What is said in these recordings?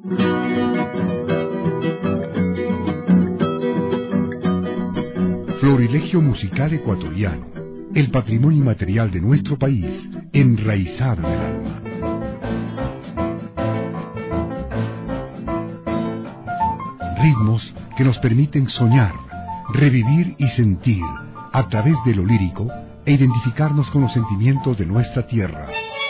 Florilegio musical ecuatoriano, el patrimonio inmaterial de nuestro país, enraizado en el alma. Ritmos que nos permiten soñar, revivir y sentir, a través de lo lírico, e identificarnos con los sentimientos de nuestra tierra.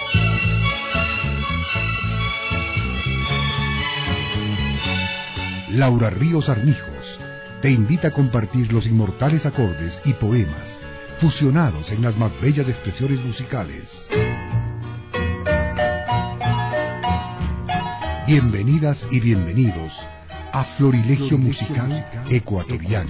Laura Ríos Armijos te invita a compartir los inmortales acordes y poemas fusionados en las más bellas expresiones musicales. Bienvenidas y bienvenidos a Florilegio musical ecuatoriano.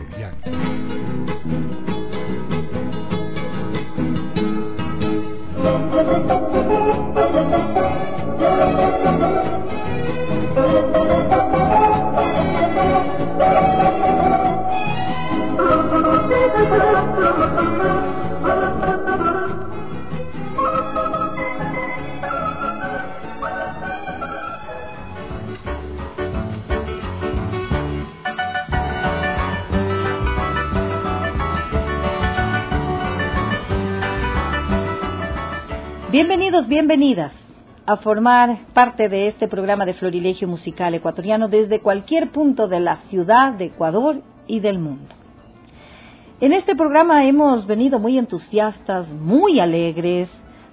Bienvenidos, bienvenidas a formar parte de este programa de Florilegio musical ecuatoriano desde cualquier punto de la ciudad, de Ecuador y del mundo. En este programa hemos venido muy entusiastas, muy alegres,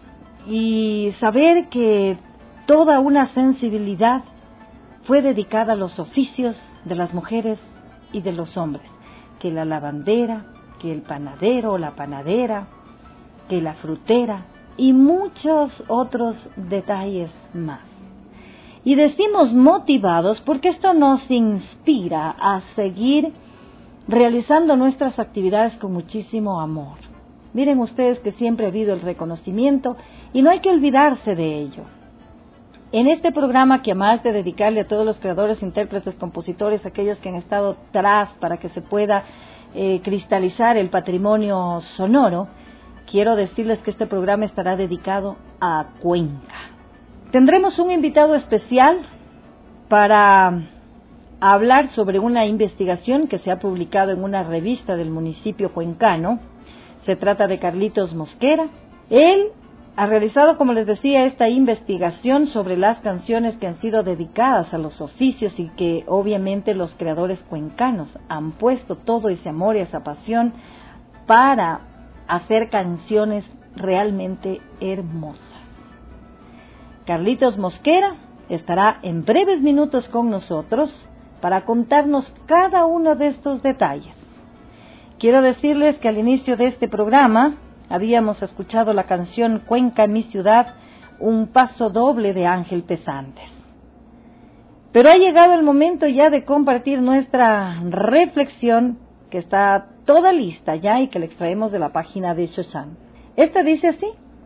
y saber que toda una sensibilidad fue dedicada a los oficios de las mujeres y de los hombres, que la lavandera, que el panadero o la panadera, que la frutera, y muchos otros detalles más. Y decimos motivados porque esto nos inspira a seguir realizando nuestras actividades con muchísimo amor. Miren ustedes que siempre ha habido el reconocimiento y no hay que olvidarse de ello. En este programa, que además de dedicarle a todos los creadores, intérpretes, compositores, aquellos que han estado atrás para que se pueda cristalizar el patrimonio sonoro, quiero decirles que este programa estará dedicado a Cuenca. Tendremos un invitado especial para hablar sobre una investigación que se ha publicado en una revista del municipio cuencano. Se trata de Carlitos Mosquera. Él ha realizado, como les decía, esta investigación sobre las canciones que han sido dedicadas a los oficios y que obviamente los creadores cuencanos han puesto todo ese amor y esa pasión para hacer canciones realmente hermosas. Carlitos Mosquera estará en breves minutos con nosotros para contarnos cada uno de estos detalles. Quiero decirles que al inicio de este programa habíamos escuchado la canción Cuenca, mi ciudad, un paso doble de Ángel Pesantes. Pero ha llegado el momento ya de compartir nuestra reflexión, que está toda lista ya y que le extraemos de la página de Shoshan. Esta dice así: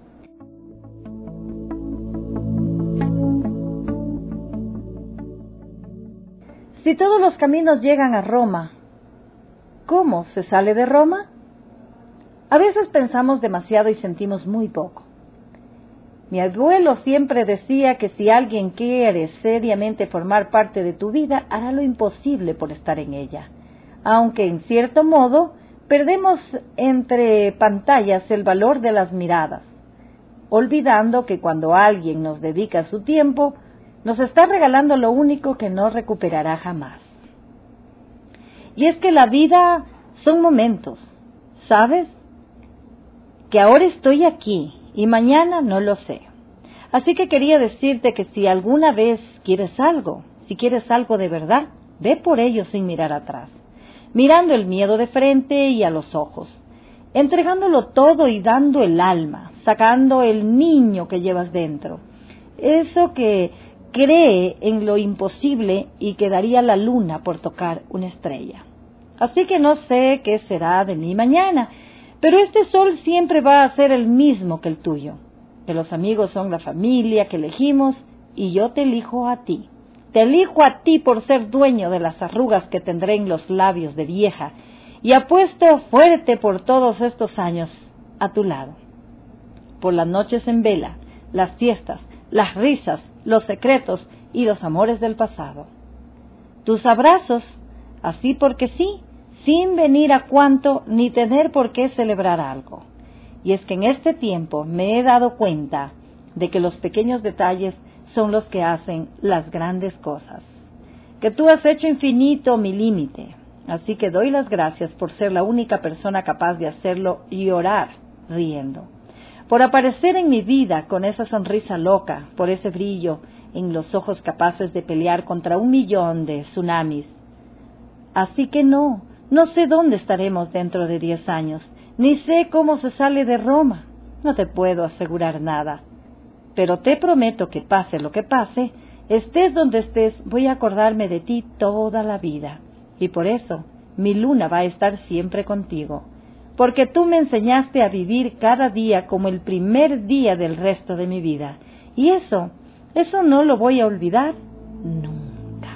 si todos los caminos llegan a Roma, ¿cómo se sale de Roma? A veces pensamos demasiado y sentimos muy poco. Mi abuelo siempre decía que si alguien quiere seriamente formar parte de tu vida, hará lo imposible por estar en ella. Aunque en cierto modo perdemos entre pantallas el valor de las miradas, olvidando que cuando alguien nos dedica su tiempo, nos está regalando lo único que no recuperará jamás. Y es que la vida son momentos, ¿sabes? Que ahora estoy aquí y mañana no lo sé. Así que quería decirte que si alguna vez quieres algo, si quieres algo de verdad, ve por ello sin mirar atrás, mirando el miedo de frente y a los ojos, entregándolo todo y dando el alma, sacando el niño que llevas dentro, eso que cree en lo imposible y que daría la luna por tocar una estrella. Así que no sé qué será de mí mañana, pero este sol siempre va a ser el mismo que el tuyo, que los amigos son la familia que elegimos y yo te elijo a ti. Te elijo a ti por ser dueño de las arrugas que tendré en los labios de vieja y apuesto fuerte por todos estos años a tu lado. Por las noches en vela, las fiestas, las risas, los secretos y los amores del pasado. Tus abrazos, así porque sí, sin venir a cuento ni tener por qué celebrar algo. Y es que en este tiempo me he dado cuenta de que los pequeños detalles son los que hacen las grandes cosas. Que tú has hecho infinito mi límite, así que doy las gracias por ser la única persona capaz de hacerlo y orar riendo. Por aparecer en mi vida con esa sonrisa loca, por ese brillo en los ojos capaces de pelear contra 1.000.000 de tsunamis. Así que no sé dónde estaremos dentro de 10 años, ni sé cómo se sale de Roma, no te puedo asegurar nada. Pero te prometo que pase lo que pase, estés donde estés, voy a acordarme de ti toda la vida. Y por eso, mi luna va a estar siempre contigo. Porque tú me enseñaste a vivir cada día como el primer día del resto de mi vida. Y eso no lo voy a olvidar nunca.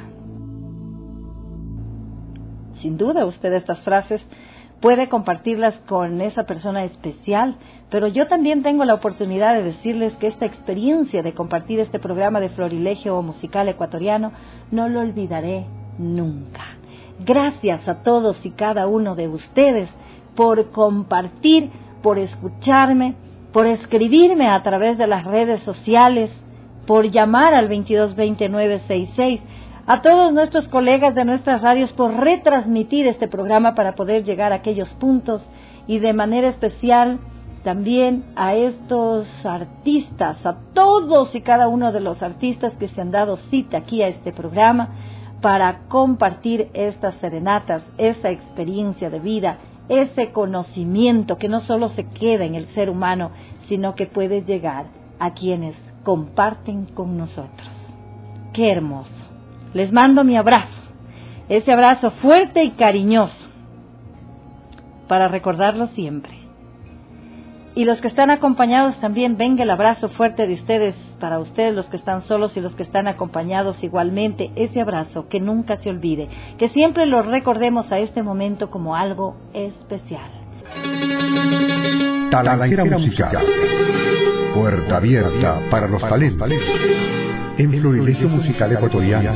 Sin duda usted estas frases puede compartirlas con esa persona especial, pero yo también tengo la oportunidad de decirles que esta experiencia de compartir este programa de Florilegio Musical Ecuatoriano no lo olvidaré nunca. Gracias a todos y cada uno de ustedes por compartir, por escucharme, por escribirme a través de las redes sociales, por llamar al 2220-966, a todos nuestros colegas de nuestras radios por retransmitir este programa para poder llegar a aquellos puntos y de manera especial también a estos artistas, a todos y cada uno de los artistas que se han dado cita aquí a este programa para compartir estas serenatas, esa experiencia de vida, ese conocimiento que no solo se queda en el ser humano, sino que puede llegar a quienes comparten con nosotros. ¡Qué hermoso! Les mando mi abrazo, ese abrazo fuerte y cariñoso, para recordarlo siempre. Y los que están acompañados también, venga el abrazo fuerte de ustedes, para ustedes los que están solos y los que están acompañados igualmente, ese abrazo que nunca se olvide, que siempre lo recordemos a este momento como algo especial. Talanquera musical, puerta abierta para los talentos, en Florilegio Musical Ecuatoriano.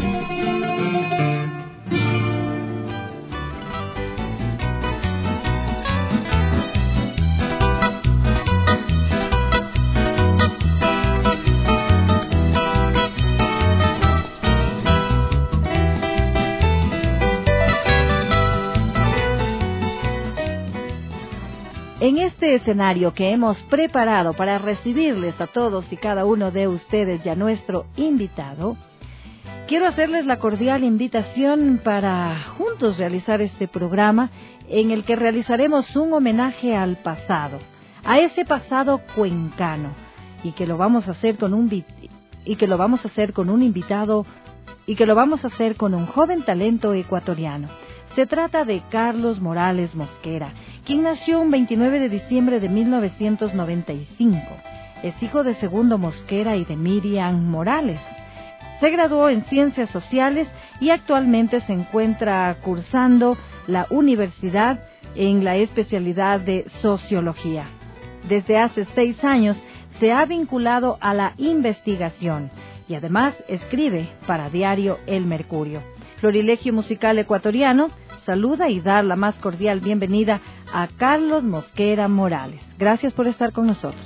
En este escenario que hemos preparado para recibirles a todos y cada uno de ustedes y a nuestro invitado, quiero hacerles la cordial invitación para juntos realizar este programa en el que realizaremos un homenaje al pasado, a ese pasado cuencano, y que lo vamos a hacer con un invitado y que lo vamos a hacer con un joven talento ecuatoriano. Se trata de Carlos Morales Mosquera, quien nació un 29 de diciembre de 1995. Es hijo de Segundo Mosquera y de Miriam Morales. Se graduó en Ciencias Sociales y actualmente se encuentra cursando la universidad en la especialidad de Sociología. Desde hace 6 años se ha vinculado a la investigación y además escribe para Diario El Mercurio. Florilegio Musical Ecuatoriano saluda y da la más cordial bienvenida a Carlos Mosquera Morales. Gracias por estar con nosotros.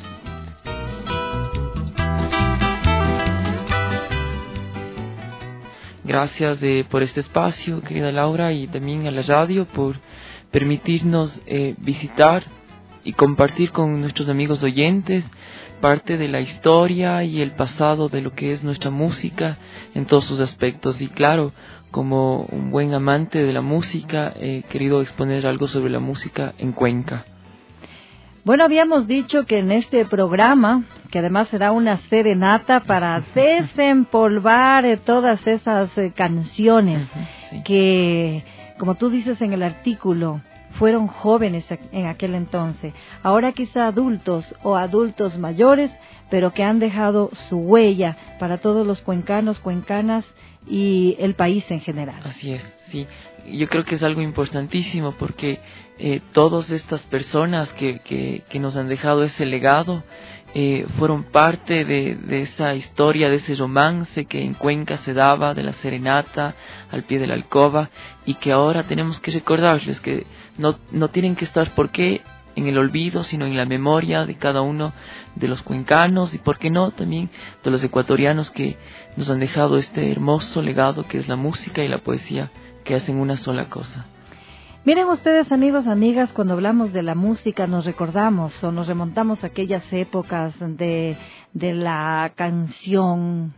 Gracias por este espacio, querida Laura, y también a la radio por permitirnos visitar y compartir con nuestros amigos oyentes parte de la historia y el pasado de lo que es nuestra música en todos sus aspectos. Y claro, como un buen amante de la música, he querido exponer algo sobre la música en Cuenca. Bueno, habíamos dicho que en este programa, que además será una serenata para desempolvar todas esas canciones sí, que, como tú dices en el artículo, fueron jóvenes en aquel entonces, ahora quizá adultos o adultos mayores, pero que han dejado su huella para todos los cuencanos, cuencanas y el país en general. Así es, sí. Yo creo que es algo importantísimo porque todas estas personas que nos han dejado ese legado fueron parte de esa historia, de ese romance que en Cuenca se daba, de la serenata al pie de la alcoba, y que ahora tenemos que recordarles que no tienen que estar por qué en el olvido, sino en la memoria de cada uno de los cuencanos y, por qué no, también de los ecuatorianos que nos han dejado este hermoso legado que es la música y la poesía, que hacen una sola cosa. Miren ustedes, amigos, amigas, cuando hablamos de la música nos recordamos o nos remontamos a aquellas épocas de la canción,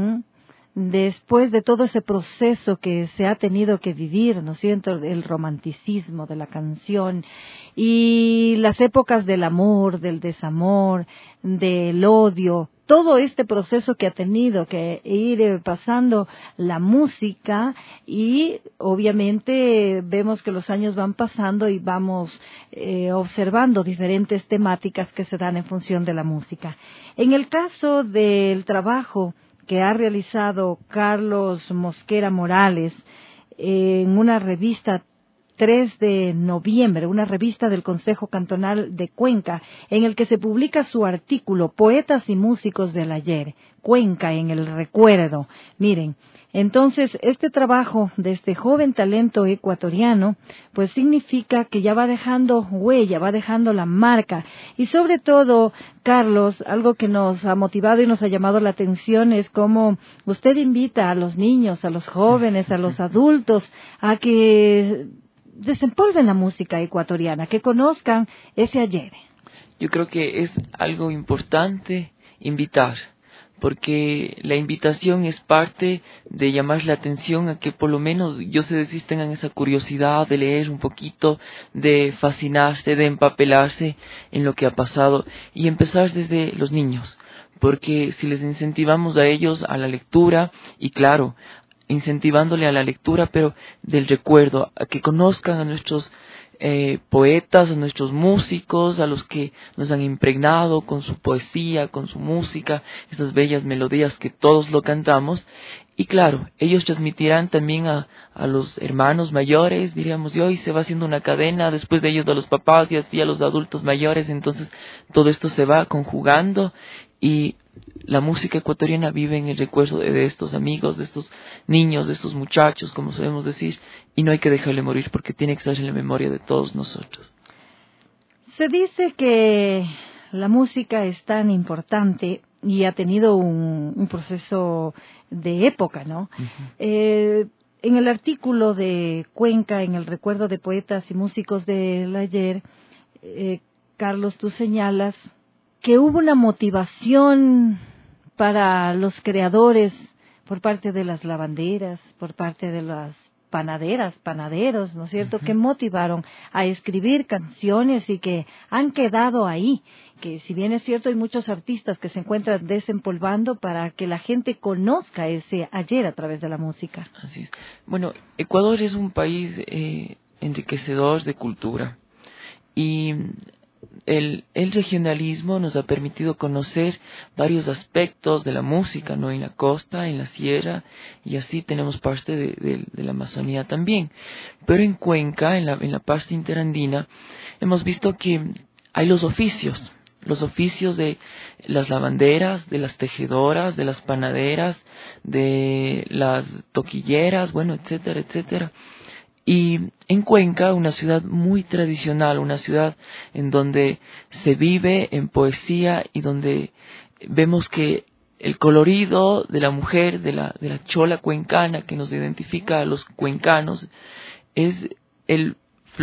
después de todo ese proceso que se ha tenido que vivir, ¿no es cierto?, el romanticismo de la canción y las épocas del amor, del desamor, del odio, todo este proceso que ha tenido que ir pasando la música, y obviamente vemos que los años van pasando y vamos observando diferentes temáticas que se dan en función de la música. En el caso del trabajo que ha realizado Carlos Mosquera Morales en una revista 3 de noviembre, una revista del Consejo Cantonal de Cuenca, en el que se publica su artículo Poetas y Músicos del Ayer, Cuenca en el Recuerdo. Miren, entonces este trabajo de este joven talento ecuatoriano, pues significa que ya va dejando huella, va dejando la marca. Y sobre todo, Carlos, algo que nos ha motivado y nos ha llamado la atención es cómo usted invita a los niños, a los jóvenes, a los adultos, a que desempolven la música ecuatoriana, que conozcan ese ayer. Yo creo que es algo importante invitar, porque la invitación es parte de llamar la atención a que por lo menos ellos tengan esa curiosidad de leer un poquito, de fascinarse, de empapelarse en lo que ha pasado y empezar desde los niños, porque si les incentivamos a ellos a la lectura, y claro, incentivándole a la lectura, pero del recuerdo, a que conozcan a nuestros poetas, a nuestros músicos, a los que nos han impregnado con su poesía, con su música, esas bellas melodías que todos lo cantamos. Y claro, ellos transmitirán también a los hermanos mayores, diríamos, y hoy se va haciendo una cadena, después de ellos a los papás y así a los adultos mayores, entonces todo esto se va conjugando y la música ecuatoriana vive en el recuerdo de estos amigos, de estos niños, de estos muchachos, como sabemos decir, y no hay que dejarle morir porque tiene que estar en la memoria de todos nosotros. Se dice que la música es tan importante y ha tenido un proceso de época, ¿no? Uh-huh. En el artículo de Cuenca, en el recuerdo de poetas y músicos del ayer, Carlos, tú señalas que hubo una motivación para los creadores por parte de las lavanderas, por parte de las panaderas, panaderos, ¿no es cierto?, que motivaron a escribir canciones y que han quedado ahí, que si bien es cierto hay muchos artistas que se encuentran desempolvando para que la gente conozca ese ayer a través de la música. Así es. Bueno, Ecuador es un país enriquecedor de cultura y el regionalismo nos ha permitido conocer varios aspectos de la música, ¿no? En la costa, en la sierra, y así tenemos parte de la Amazonía también. Pero en Cuenca, en la parte interandina, hemos visto que hay los oficios de las lavanderas, de las tejedoras, de las panaderas, de las toquilleras, bueno, etcétera, etcétera. Y en Cuenca, una ciudad muy tradicional, una ciudad en donde se vive en poesía y donde vemos que el colorido de la mujer, de la chola cuencana que nos identifica a los cuencanos, es el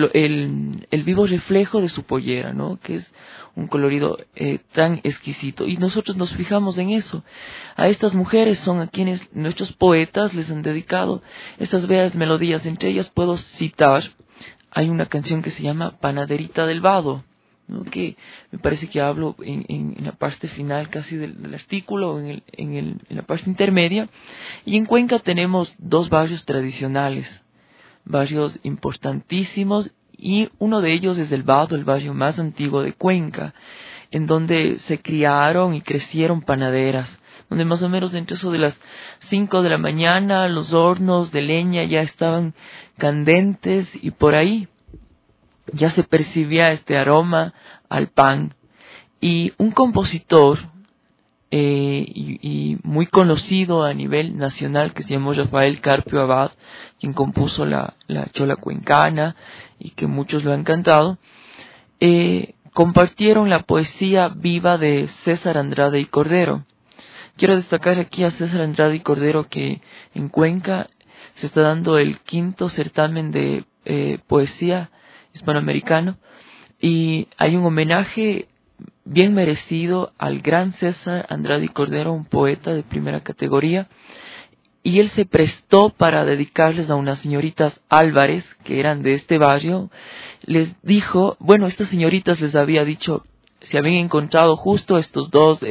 vivo reflejo de su pollera, ¿no? Que es un colorido tan exquisito. Y nosotros nos fijamos en eso. A estas mujeres son a quienes nuestros poetas les han dedicado estas bellas melodías. Entre ellas puedo citar, hay una canción que se llama Panaderita del Vado, ¿no? Que me parece que hablo en la parte final casi del artículo, en la parte intermedia. Y en Cuenca tenemos dos barrios tradicionales, barrios importantísimos, y uno de ellos es el Vado, el barrio más antiguo de Cuenca, en donde se criaron y crecieron panaderas, donde más o menos entre eso de las 5 de la mañana los hornos de leña ya estaban candentes y por ahí ya se percibía este aroma al pan. Y un compositor y muy conocido a nivel nacional que se llamó Rafael Carpio Abad, quien compuso la chola cuencana y que muchos lo han cantado, compartieron la poesía viva de César Andrade y Cordero. Quiero destacar aquí a César Andrade y Cordero que en Cuenca se está dando el 5º certamen de poesía hispanoamericano y hay un homenaje bien merecido al gran César Andrade y Cordero, un poeta de primera categoría, y él se prestó para dedicarles a unas señoritas Álvarez, que eran de este barrio. Les dijo, bueno, estas señoritas les había dicho, se habían encontrado justo estos dos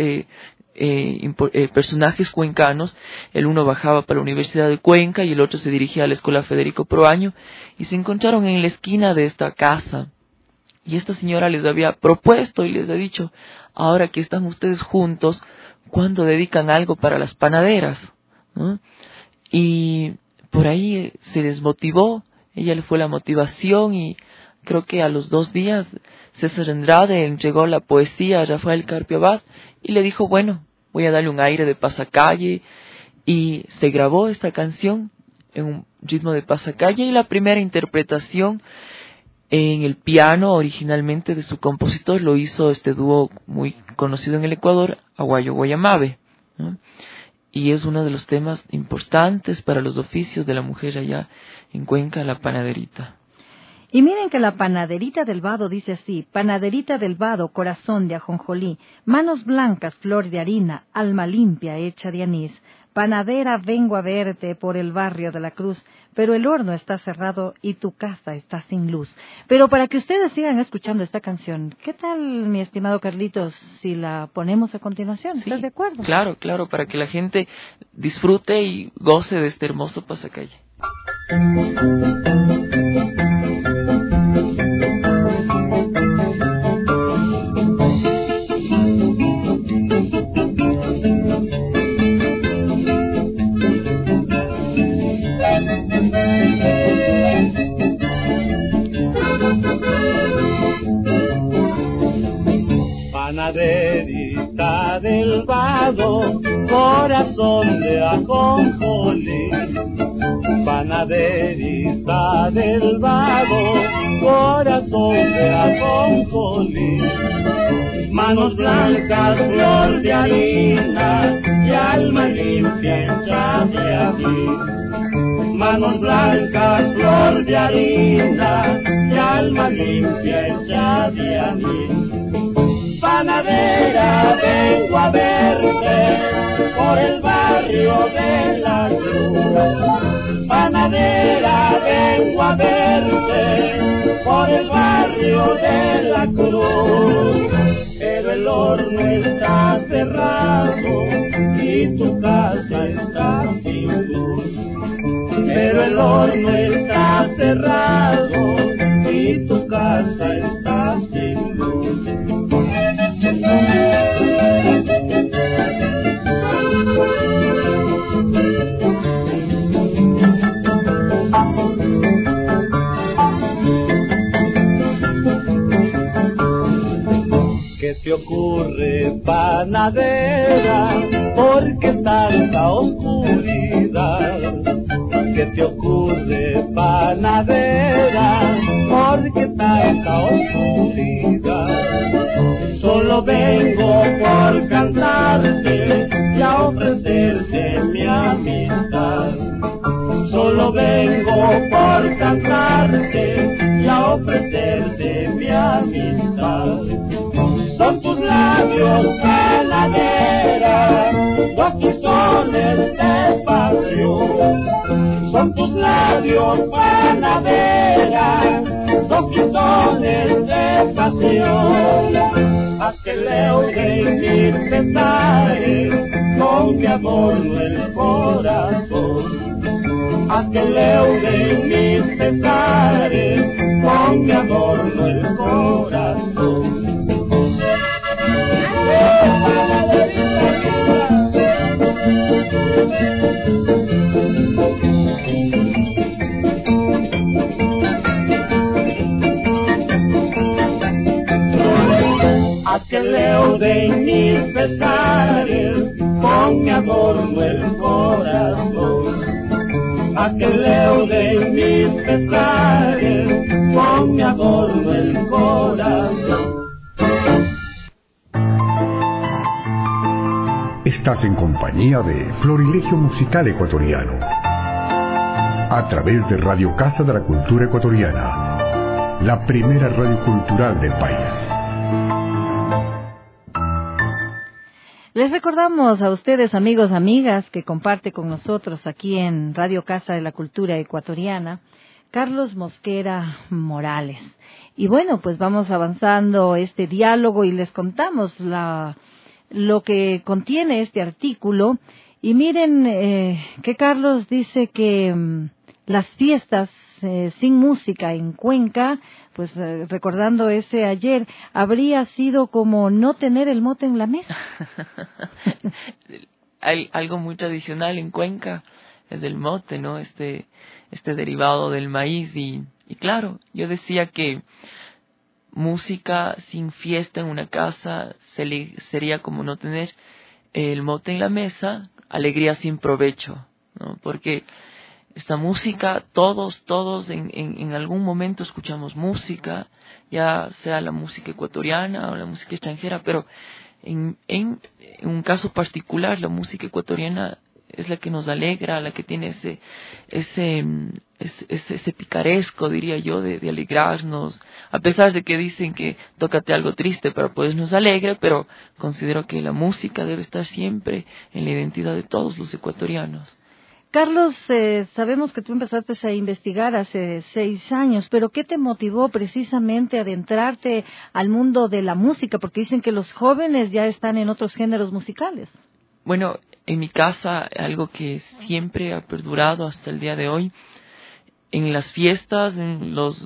personajes cuencanos, el uno bajaba para la Universidad de Cuenca y el otro se dirigía a la Escuela Federico Proaño, y se encontraron en la esquina de esta casa. Y esta señora les había propuesto y les ha dicho, ahora que están ustedes juntos, ¿cuándo dedican algo para las panaderas? ¿No? Y por ahí se les motivó, ella le fue la motivación y creo que a los 2 días César Andrade entregó la poesía a Rafael Carpio Abad y le dijo, bueno, voy a darle un aire de pasacalle, y se grabó esta canción en un ritmo de pasacalle y la primera interpretación en el piano originalmente de su compositor lo hizo este dúo muy conocido en el Ecuador, Aguayo Guayamabe, ¿no? Y es uno de los temas importantes para los oficios de la mujer allá en Cuenca, la panaderita. Y miren que la panaderita del Vado dice así: panaderita del Vado, corazón de ajonjolí, manos blancas, flor de harina, alma limpia, hecha de anís. Panadera, vengo a verte por el barrio de la Cruz, pero el horno está cerrado y tu casa está sin luz. Pero para que ustedes sigan escuchando esta canción, ¿qué tal, mi estimado Carlitos, si la ponemos a continuación? ¿Estás Sí, de acuerdo? Claro, para que la gente disfrute y goce de este hermoso pasacalle. Panaderita del Vado, corazón de ajonjolí. Panaderita del Vado, corazón de ajonjolí. Manos blancas, flor de harina, y alma limpia hecha de anís. Manos blancas, flor de harina, y alma limpia hecha de anís. Panadera, vengo a verte por el barrio de la Cruz. Panadera, vengo a verte por el barrio de la Cruz. Pero el horno está cerrado y tu casa está sin luz. Pero el horno está cerrado y tu casa está sin luz. ¿Qué te ocurre, panadera? ¿Por qué tanta oscuridad? ¿Qué te ocurre, panadera? ¿Por qué tanta oscuridad? Solo vengo por cantarte y a ofrecerte mi amistad. Solo vengo por cantarte y a ofrecerte mi amistad. Son tus labios, panadera, 2 pistones de pasión. Son tus labios, panadera, 2 pistones de pasión. Haz que leude mis pesares, con mi adorno el corazón. Haz que leude mis pesares, con mi adorno el corazón. Haz que leude de mis pesares, con mi adorno el corazón. Aquel leo de mis pesares, con mi adorno el corazón. Estás en compañía de Florilegio Musical Ecuatoriano, a través de Radio Casa de la Cultura Ecuatoriana, la primera radio cultural del país. Les recordamos a ustedes, amigos, amigas, que comparte con nosotros aquí en Radio Casa de la Cultura Ecuatoriana, Carlos Mosquera Morales. Y bueno, pues vamos avanzando este diálogo y les contamos lo que contiene este artículo. Y miren que Carlos dice que las fiestas sin música en Cuenca, pues recordando ese ayer, habría sido como no tener el mote en la mesa. Hay algo muy tradicional en Cuenca, es el mote, ¿no? Este derivado del maíz y claro, yo decía que música sin fiesta en una casa sería como no tener el mote en la mesa, alegría sin provecho, ¿no? Porque esta música, todos en algún momento escuchamos música, ya sea la música ecuatoriana o la música extranjera, pero en un caso particular la música ecuatoriana es la que nos alegra, la que tiene ese picaresco, diría yo, de alegrarnos, a pesar de que dicen que tócate algo triste para podernos alegre, pero considero que la música debe estar siempre en la identidad de todos los ecuatorianos. Carlos, sabemos que tú empezaste a investigar hace 6 años, pero ¿qué te motivó precisamente a adentrarte al mundo de la música? Porque dicen que los jóvenes ya están en otros géneros musicales. Bueno, en mi casa, algo que siempre ha perdurado hasta el día de hoy, en las fiestas, en los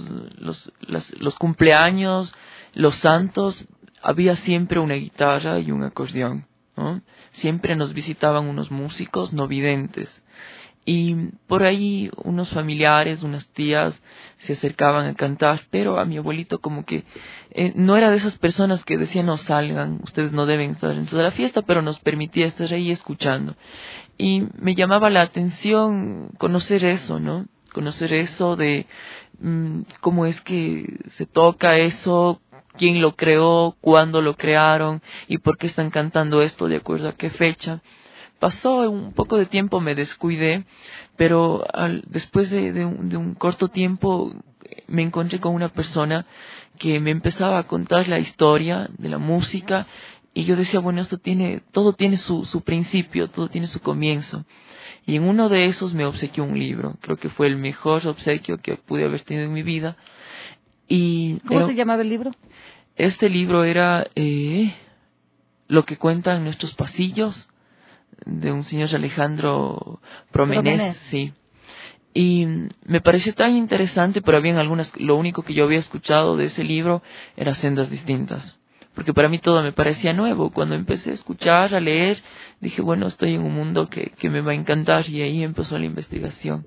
cumpleaños, los santos, había siempre una guitarra y un acordeón, ¿no? Siempre nos visitaban unos músicos no videntes. Y por ahí unos familiares, unas tías se acercaban a cantar, pero a mi abuelito como que no era de esas personas que decían no salgan, ustedes no deben estar dentro de la fiesta, pero nos permitía estar ahí escuchando. Y me llamaba la atención conocer eso, ¿no? Conocer eso de cómo es que se toca eso, quién lo creó, cuándo lo crearon y por qué están cantando esto, de acuerdo a qué fecha. Pasó un poco de tiempo, me descuidé, pero después de un corto tiempo me encontré con una persona que me empezaba a contar la historia de la música y yo decía, bueno, todo tiene su principio, todo tiene su comienzo. Y en uno de esos me obsequió un libro, creo que fue el mejor obsequio que pude haber tenido en mi vida. ¿Cómo se llamaba el libro? Este libro era Lo que cuentan nuestros pasillos, de un señor Alejandro Promenés, sí. Y me pareció tan interesante, pero lo único que yo había escuchado de ese libro era Sendas Distintas, porque para mí todo me parecía nuevo. Cuando empecé a escuchar, a leer, dije, bueno, estoy en un mundo que me va a encantar, y ahí empezó la investigación.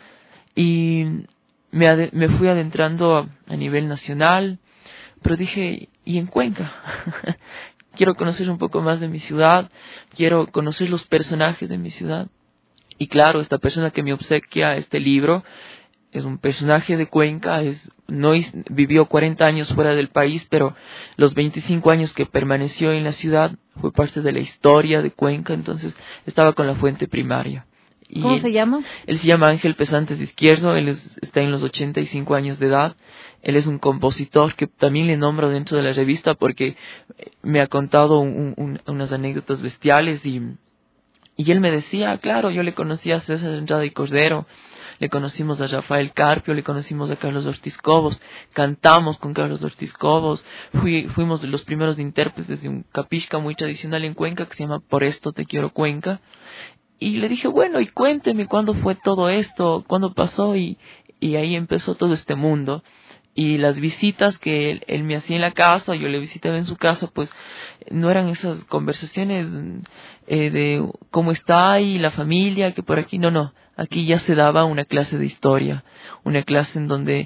Y me fui adentrando a nivel nacional, pero dije, ¿y en Cuenca? Quiero conocer un poco más de mi ciudad, quiero conocer los personajes de mi ciudad. Y claro, esta persona que me obsequia este libro es un personaje de Cuenca, vivió 40 años fuera del país, pero los 25 años que permaneció en la ciudad fue parte de la historia de Cuenca, entonces estaba con la fuente primaria. Y ¿cómo se llama? Él se llama Ángel Pesantes Izquierdo, él está en los 85 años de edad. Él es un compositor que también le nombro dentro de la revista porque me ha contado unas anécdotas bestiales y él me decía, claro, yo le conocí a César Andrade y Cordero, le conocimos a Rafael Carpio, le conocimos a Carlos Ortiz Cobos, cantamos con Carlos Ortiz Cobos, fuimos de los primeros intérpretes de un capisca muy tradicional en Cuenca que se llama Por esto te quiero Cuenca. Y le dije, bueno, y cuénteme cuándo fue todo esto, cuándo pasó, y ahí empezó todo este mundo. Y las visitas que él me hacía en la casa, yo le visitaba en su casa, pues no eran esas conversaciones de cómo está ahí la familia, que por aquí, no. Aquí ya se daba una clase de historia, una clase en donde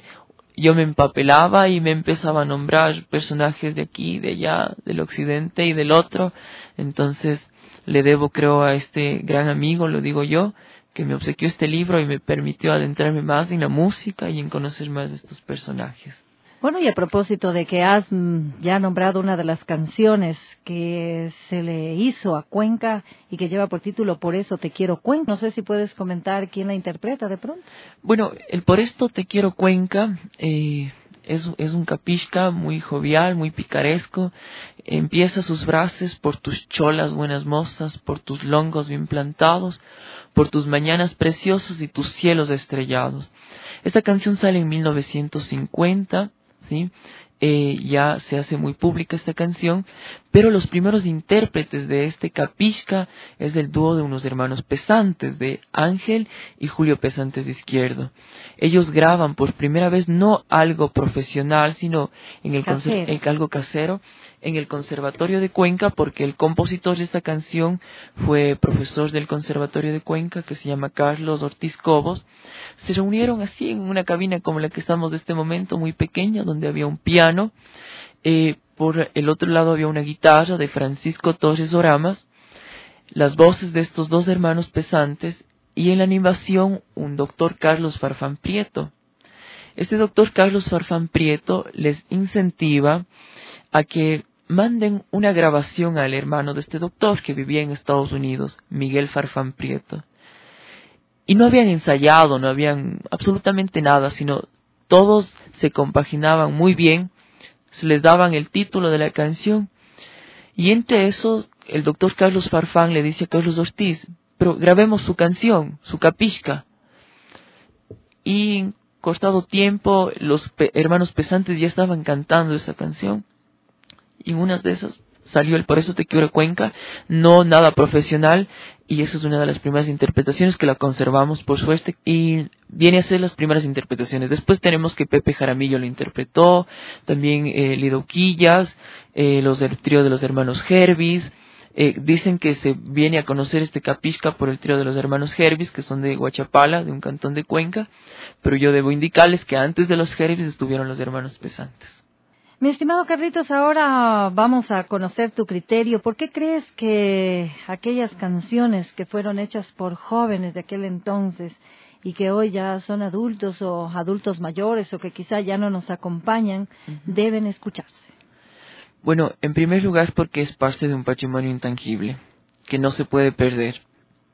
yo me empapelaba y me empezaba a nombrar personajes de aquí, de allá, del occidente y del otro. Entonces le debo, creo, a este gran amigo, lo digo yo, que me obsequió este libro y me permitió adentrarme más en la música y en conocer más de estos personajes. Bueno, y a propósito de que has ya nombrado una de las canciones que se le hizo a Cuenca y que lleva por título Por eso te quiero Cuenca, no sé si puedes comentar quién la interpreta de pronto. Bueno, el Por esto te quiero Cuenca es un capisca muy jovial, muy picaresco. Empieza sus frases: por tus cholas buenas mozas, por tus longos bien plantados, por tus mañanas preciosas y tus cielos estrellados. Esta canción sale en 1950, ¿sí? Ya se hace muy pública esta canción, pero los primeros intérpretes de este capisca es el dúo de unos hermanos Pesantes, de Ángel y Julio Pesantes de Izquierdo. Ellos graban por primera vez no algo profesional, sino en algo casero, en el Conservatorio de Cuenca, porque el compositor de esta canción fue profesor del Conservatorio de Cuenca, que se llama Carlos Ortiz Cobos. Se reunieron así en una cabina como la que estamos de este momento, muy pequeña, donde había un piano. Por el otro lado había una guitarra de Francisco Torres Oramas, las voces de estos dos hermanos Pesantes, y en la animación un doctor Carlos Farfán Prieto. Este doctor Carlos Farfán Prieto les incentiva a que manden una grabación al hermano de este doctor que vivía en Estados Unidos, Miguel Farfán Prieto. Y no habían ensayado, no habían absolutamente nada, sino todos se compaginaban muy bien, se les daban el título de la canción. Y entre eso, el doctor Carlos Farfán le dice a Carlos Ortiz: pero grabemos su canción, su capisca. Y en cortado tiempo, los hermanos Pesantes ya estaban cantando esa canción. Y en unas de esas salió el Por eso te quiero Cuenca, no nada profesional, y esa es una de las primeras interpretaciones que la conservamos por suerte, y viene a ser las primeras interpretaciones. Después tenemos que Pepe Jaramillo lo interpretó, también Lido Quillas, los del trío de los hermanos Jervis. Dicen que se viene a conocer este capisca por el trío de los hermanos Jervis, que son de Guachapala, de un cantón de Cuenca, pero yo debo indicarles que antes de los Jervis estuvieron los hermanos Pesantes. Mi estimado Carlitos, ahora vamos a conocer tu criterio. ¿Por qué crees que aquellas canciones que fueron hechas por jóvenes de aquel entonces y que hoy ya son adultos o adultos mayores o que quizá ya no nos acompañan, deben escucharse? Bueno, en primer lugar porque es parte de un patrimonio intangible que no se puede perder.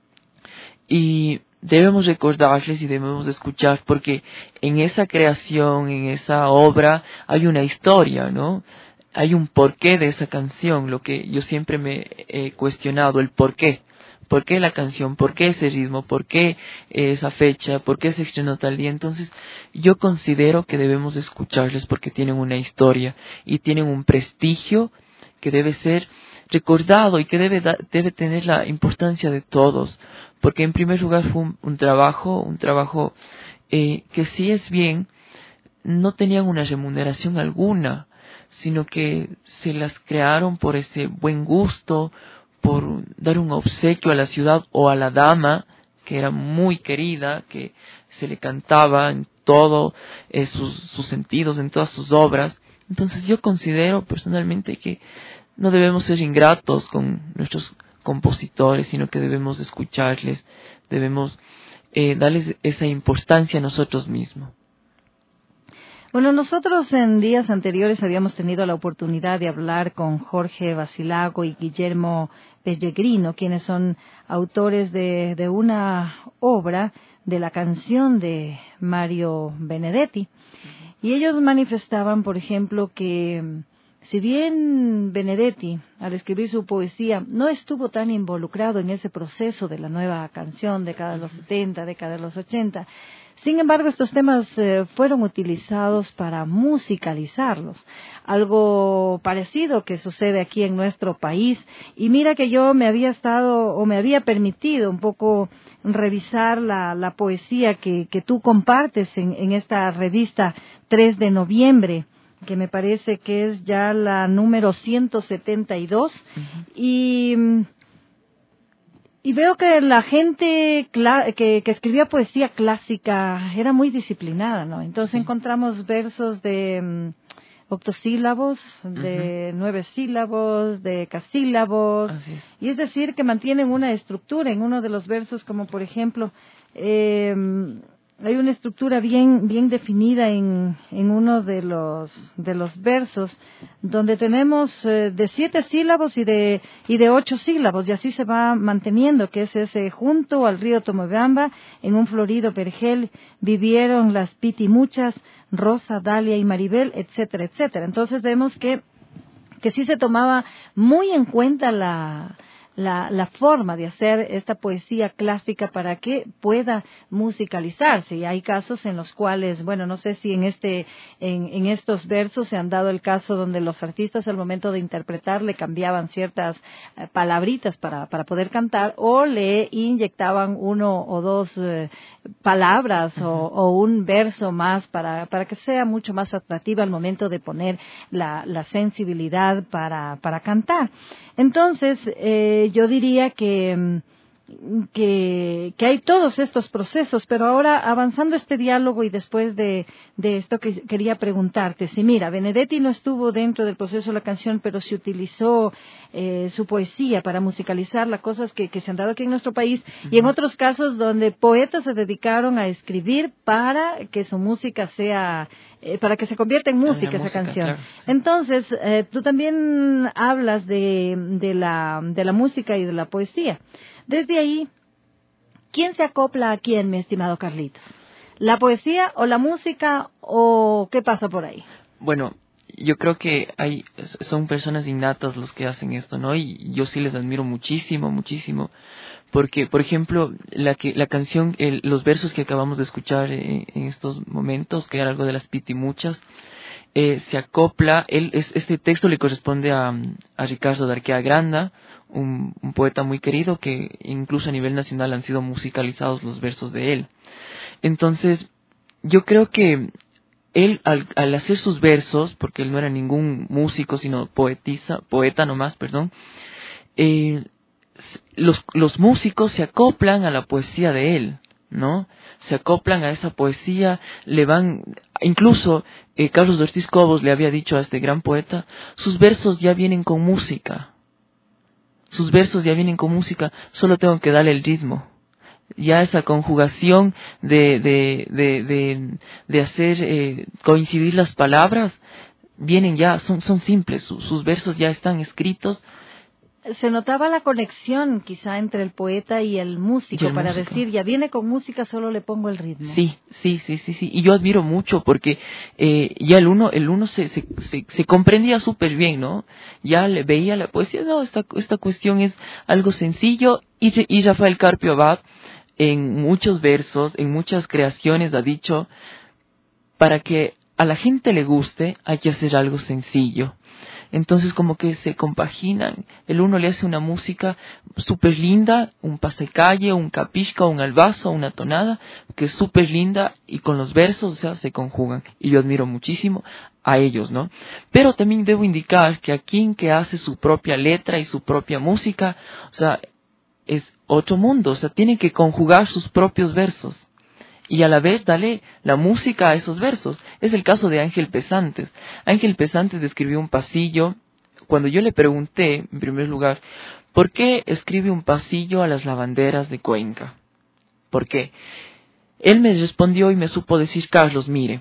Y debemos recordarles y debemos escuchar, porque en esa creación, en esa obra, hay una historia, ¿no? Hay un porqué de esa canción, lo que yo siempre me he cuestionado, el porqué. ¿Por qué la canción? ¿Por qué ese ritmo? ¿Por qué esa fecha? ¿Por qué se estrenó tal día? Entonces, yo considero que debemos escucharles porque tienen una historia y tienen un prestigio que debe ser recordado y que debe tener la importancia de todos, porque en primer lugar fue un trabajo que si es bien, no tenían una remuneración alguna, sino que se las crearon por ese buen gusto, por dar un obsequio a la ciudad o a la dama, que era muy querida, que se le cantaba en todos sus sentidos, en todas sus obras. Entonces yo considero personalmente que no debemos ser ingratos con nuestros compositores, sino que debemos escucharles, debemos darles esa importancia a nosotros mismos. Bueno, nosotros en días anteriores habíamos tenido la oportunidad de hablar con Jorge Basilago y Guillermo Pellegrino, quienes son autores de una obra de la canción de Mario Benedetti. Y ellos manifestaban, por ejemplo, que si bien Benedetti, al escribir su poesía, no estuvo tan involucrado en ese proceso de la nueva canción, década de los 70, década de los 80, sin embargo, estos temas fueron utilizados para musicalizarlos, algo parecido que sucede aquí en nuestro país. Y mira que yo me había permitido un poco revisar la poesía que tú compartes en esta revista 3 de noviembre, que me parece que es ya la número 172, y Y veo que la gente que escribía poesía clásica era muy disciplinada, ¿no? Entonces encontramos versos de octosílabos, de 9 sílabos, de decasílabos, y es decir que mantienen una estructura en uno de los versos, como por ejemplo hay una estructura bien definida en uno de los versos, donde tenemos de 7 sílabos y de 8 sílabos, y así se va manteniendo, que es ese: junto al río Tomobamba, en un florido vergel, vivieron las pitimuchas, Rosa, Dalia y Maribel, etcétera, etcétera. Entonces vemos que sí se tomaba muy en cuenta la forma de hacer esta poesía clásica para que pueda musicalizarse. Y hay casos en los cuales, bueno, no sé si en estos versos se han dado el caso donde los artistas al momento de interpretar le cambiaban ciertas palabritas para poder cantar, o le inyectaban 1 o 2 palabras o un verso más para que sea mucho más atractiva al momento de poner la sensibilidad para cantar. Entonces, yo diría que hay todos estos procesos, pero ahora avanzando este diálogo y después de esto que quería preguntarte, si mira, Benedetti no estuvo dentro del proceso de la canción, pero se utilizó su poesía para musicalizar las cosas que se han dado aquí en nuestro país, y en otros casos donde poetas se dedicaron a escribir para que su música sea, para que se convierta en música esa canción. Claro, sí. Entonces, tú también hablas de la música y de la poesía. Desde ahí, ¿quién se acopla a quién, mi estimado Carlitos? ¿La poesía o la música, o qué pasa por ahí? Bueno, yo creo que son personas innatas los que hacen esto, ¿no? Y yo sí les admiro muchísimo, muchísimo. Porque, por ejemplo, la canción, los versos que acabamos de escuchar en estos momentos, que era algo de las pitimuchas, se acopla, este texto le corresponde a Ricardo Darquea Granda, un poeta muy querido, que incluso a nivel nacional han sido musicalizados los versos de él. Entonces, yo creo que él, al hacer sus versos, porque él no era ningún músico, sino poeta nomás, perdón, los músicos se acoplan a la poesía de él, ¿no? Se acoplan a esa poesía, incluso Carlos de Ortiz Cobos le había dicho a este gran poeta, sus versos ya vienen con música, solo tengo que darle el ritmo. Ya esa conjugación de hacer coincidir las palabras, vienen ya, son simples, sus versos ya están escritos. Se notaba la conexión quizá entre el poeta y el músico, para decir, ya viene con música, solo le pongo el ritmo. Sí. Y yo admiro mucho porque ya el uno se comprendía súper bien, ¿no? Ya le veía la poesía, no, esta cuestión es algo sencillo. Y Rafael Carpio Abad, en muchos versos, en muchas creaciones, ha dicho, para que a la gente le guste, hay que hacer algo sencillo. Entonces como que se compaginan, el uno le hace una música súper linda, un pasacalle, un capisca, un albazo, una tonada, que es súper linda, y con los versos, o sea, se conjugan. Y yo admiro muchísimo a ellos, ¿no? Pero también debo indicar que a quien que hace su propia letra y su propia música, o sea, es otro mundo, o sea, tiene que conjugar sus propios versos. Y a la vez darle la música a esos versos. Es el caso de Ángel Pesantes. Ángel Pesantes escribió un pasillo. Cuando yo le pregunté, en primer lugar, ¿por qué escribe un pasillo a las lavanderas de Cuenca? ¿Por qué? Él me respondió y me supo decir, Carlos, mire,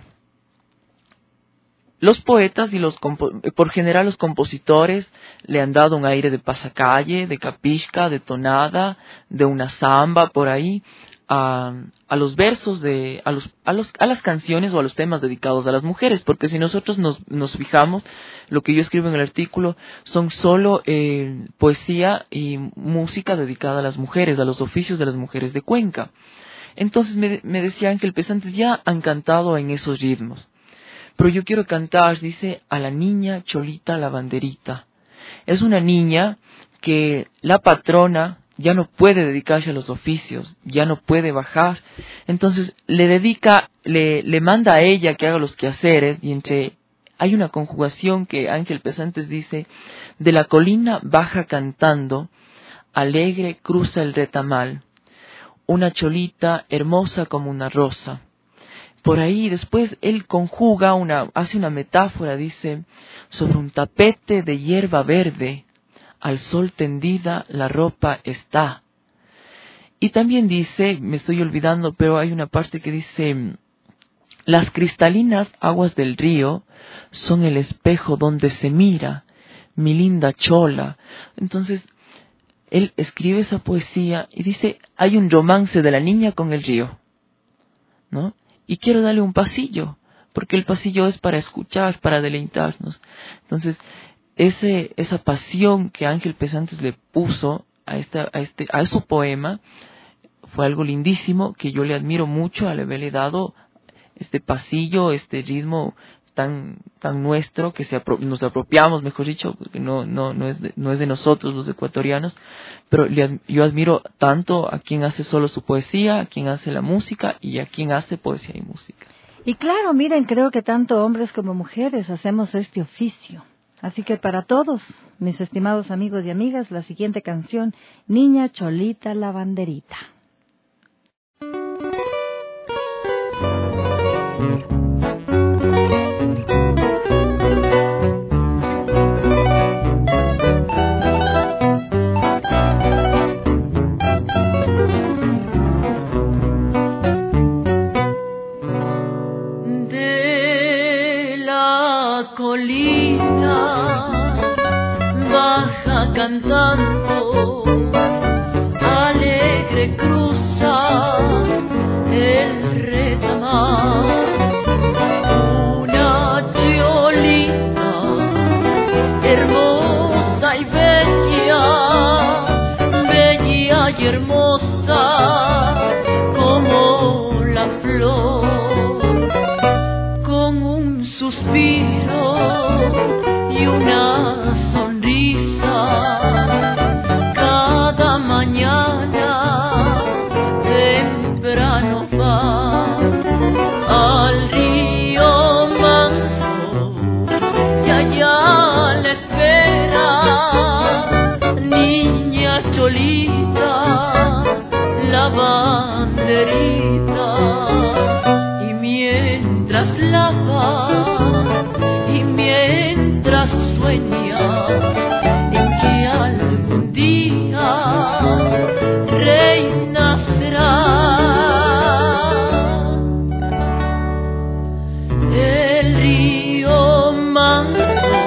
los poetas y por general los compositores le han dado un aire de pasacalle, de capisca, de tonada, de una samba por ahí, a los versos a las canciones o a los temas dedicados a las mujeres, porque si nosotros nos fijamos, lo que yo escribo en el artículo son solo poesía y música dedicada a las mujeres, a los oficios de las mujeres de Cuenca. Entonces me decía Ángel Pesantes, ya han cantado en esos ritmos, pero yo quiero cantar, dice, a la niña Cholita Lavanderita. Es una niña que la patrona ya no puede dedicarse a los oficios, ya no puede bajar, entonces le manda a ella que haga los quehaceres, y hay una conjugación que Ángel Pesantes dice, de la colina baja cantando, alegre cruza el retamal, una cholita hermosa como una rosa. Por ahí después él conjuga hace una metáfora, dice, sobre un tapete de hierba verde, al sol tendida la ropa está. Y también dice, me estoy olvidando, pero hay una parte que dice, las cristalinas aguas del río son el espejo donde se mira mi linda chola. Entonces, él escribe esa poesía y dice, hay un romance de la niña con el río, ¿no? Y quiero darle un pasillo, porque el pasillo es para escuchar, para deleitarnos. Entonces, esa pasión que Ángel Pesantes le puso a su poema fue algo lindísimo, que yo le admiro mucho al haberle dado este pasillo, este ritmo tan nuestro, que nos apropiamos, mejor dicho, porque no es de nosotros los ecuatorianos, pero yo admiro tanto a quien hace solo su poesía, a quien hace la música y a quien hace poesía y música. Y claro, miren, creo que tanto hombres como mujeres hacemos este oficio. Así que para todos, mis estimados amigos y amigas, la siguiente canción, Niña Cholita Lavanderita. Cantando, alegre cruza el retamal, una cholita hermosa y bella y hermosa como la flor, con un suspiro y una sonrisa. Temprano va al río manso y allá la espera, niña cholita, la banderita. Y mientras lava y mientras sueña en que algún día reina el río manso,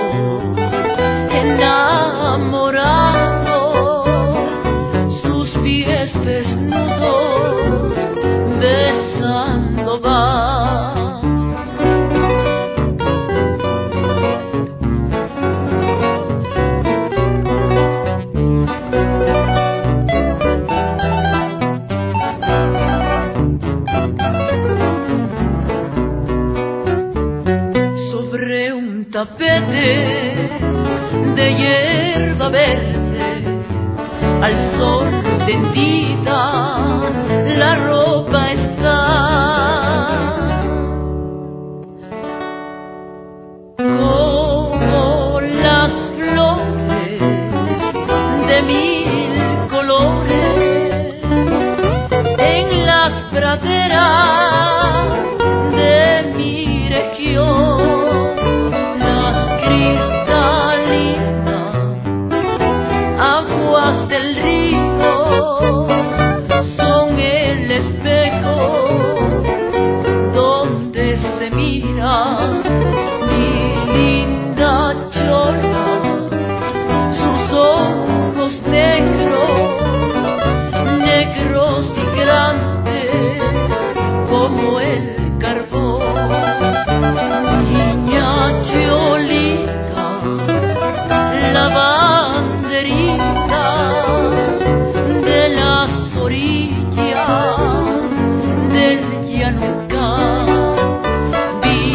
enamorado, sus pies desnudos besando va. Tapete de hierba verde, al sol tendida la ropa está, como las flores de 1000 colores en las praderas de mi región. Del río son el espejo donde se mira mi linda chola, sus ojos negros y grandes como el carbón. Niña cholita, la banderita de las orillas del Llanucá,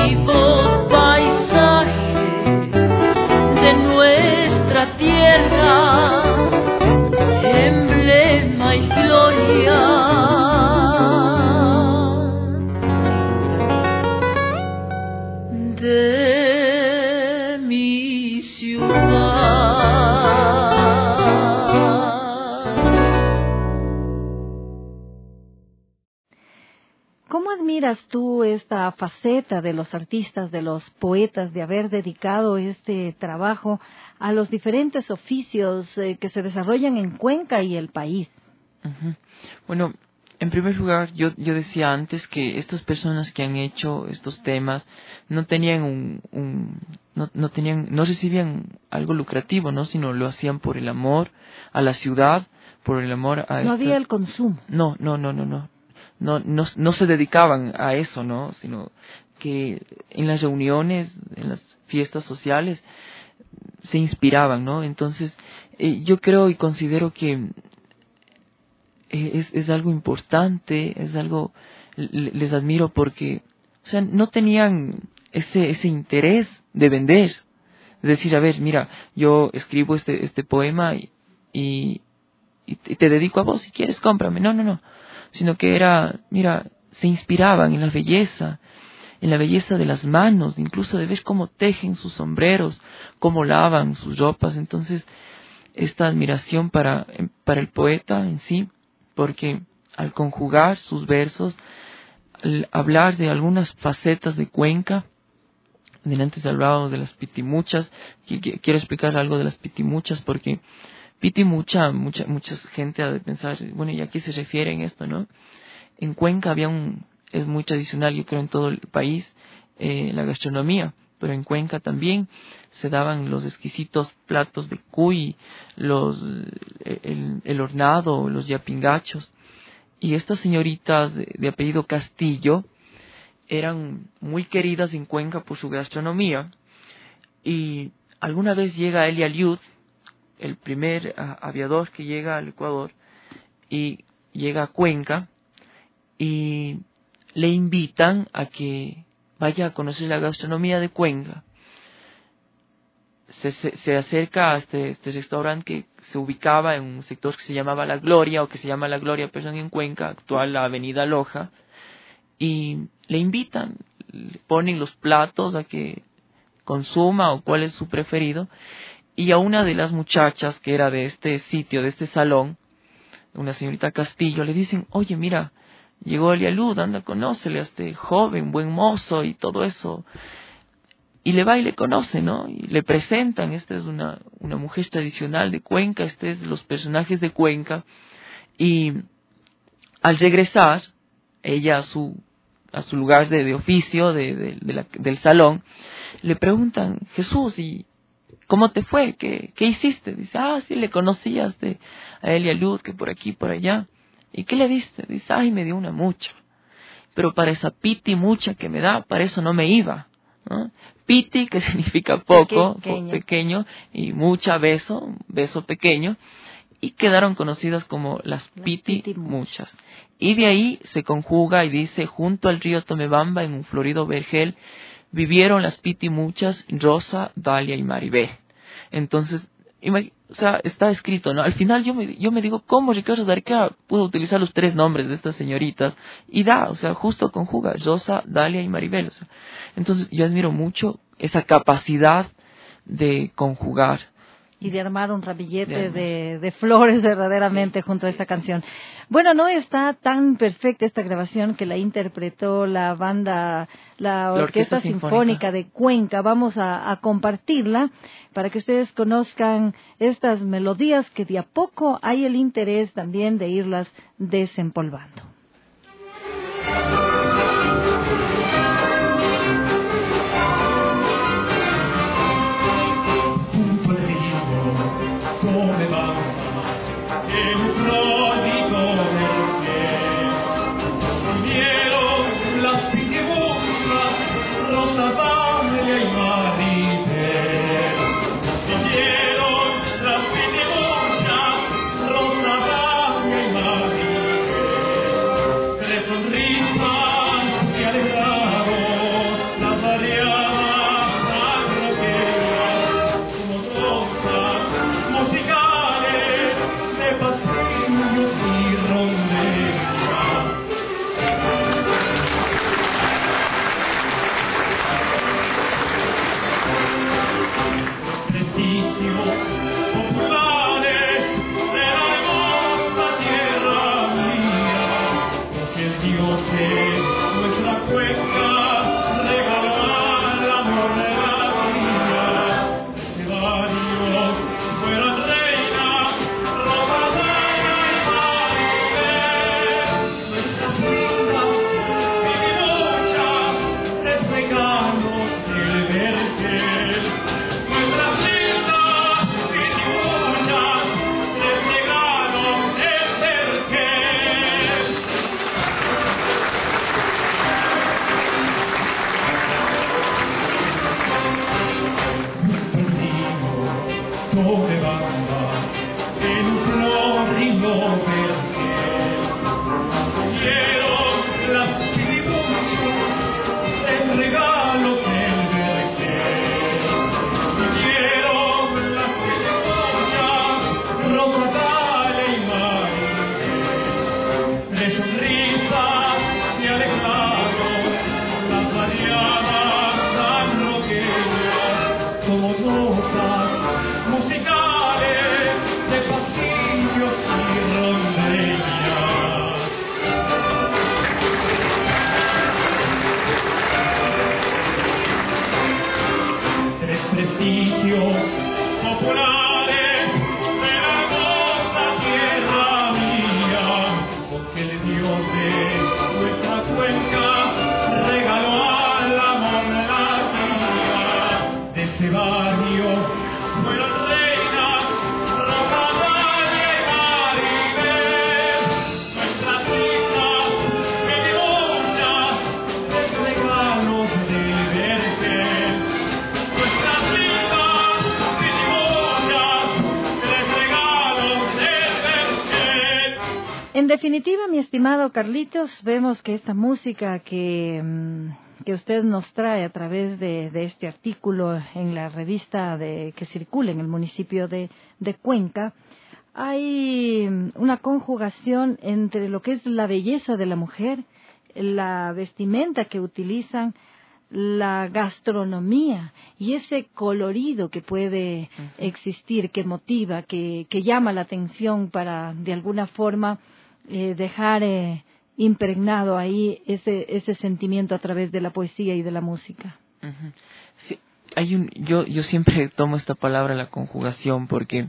miras tú esta faceta de los artistas, de los poetas, de haber dedicado este trabajo a los diferentes oficios que se desarrollan en Cuenca y el país? Uh-huh. Bueno, en primer lugar, yo decía antes que estas personas que han hecho estos temas no tenían no recibían algo lucrativo, ¿no? Sino lo hacían por el amor a la ciudad, por el amor a no había el consumo. No se dedicaban a eso, ¿no? Sino que en las reuniones, en las fiestas sociales, se inspiraban, ¿no? Entonces, yo creo y considero que es algo importante, es algo, les admiro porque, o sea, no tenían ese interés de vender, de decir, a ver, mira, yo escribo este poema y te dedico a vos, si quieres, cómprame. No, sino que era, mira, se inspiraban en la belleza de las manos, incluso de ver cómo tejen sus sombreros, cómo lavan sus ropas. Entonces, esta admiración para el poeta en sí, porque al conjugar sus versos, al hablar de algunas facetas de Cuenca, antes hablábamos de las pitimuchas, quiero explicar algo de las pitimuchas, porque pitimucha, mucha gente ha de pensar, bueno, ¿y a qué se refiere en esto, no? En Cuenca es muy tradicional, yo creo, en todo el país, la gastronomía, pero en Cuenca también se daban los exquisitos platos de cuy, el hornado, los yapingachos. Y estas señoritas de apellido Castillo eran muy queridas en Cuenca por su gastronomía. Y alguna vez llega Elia Liud, el primer aviador que llega al Ecuador, y llega a Cuenca, y le invitan a que vaya a conocer la gastronomía de Cuenca. Se acerca a este restaurante que se ubicaba en un sector que se llamaba La Gloria, o que se llama La Gloria, perdón, en Cuenca, actual la Avenida Loja, y le invitan, le ponen los platos a que consuma o cuál es su preferido, y a una de las muchachas que era de este sitio, de este salón, una señorita Castillo, le dicen, oye, mira, llegó Elia Liud, anda, conócele a este joven, buen mozo y todo eso. Y le va y le conoce, ¿no? Y le presentan, esta es una mujer tradicional de Cuenca, este es los personajes de Cuenca. Y al regresar, ella a su lugar de oficio, del salón, le preguntan, Jesús, ¿y cómo te fue? ¿Qué hiciste? Dice, sí, le conocías a Elia Liud, que por aquí, por allá. ¿Y qué le diste? Dice, me dio una mucha. Pero para esa piti mucha que me da, para eso no me iba, ¿no? Piti, que significa poco, pequeño, y mucha, beso pequeño, y quedaron conocidas como las piti muchas. Y de ahí se conjuga y dice, junto al río Tomebamba, en un florido vergel, vivieron las piti muchas, Rosa, Dalia y Maribel. Entonces, o sea, está escrito, ¿no? Al final yo me digo, ¿cómo Ricardo Darca pudo utilizar los tres nombres de estas señoritas? Y o sea, justo conjuga, Rosa, Dalia y Maribel. O sea, entonces yo admiro mucho esa capacidad de conjugar. Y de armar un ramillete de flores verdaderamente junto a esta canción. Bueno, no está tan perfecta esta grabación que la interpretó la Orquesta Sinfónica de Cuenca. Vamos a compartirla para que ustedes conozcan estas melodías que de a poco hay el interés también de irlas desempolvando. En definitiva, mi estimado Carlitos, vemos que esta música que usted nos trae a través de este artículo en la revista que circula en el municipio de Cuenca, hay una conjugación entre lo que es la belleza de la mujer, la vestimenta que utilizan, la gastronomía y ese colorido que puede existir, que motiva, que llama la atención para de alguna forma dejar impregnado ahí ese sentimiento a través de la poesía y de la música. Uh-huh. Sí, yo siempre tomo esta palabra, la conjugación, porque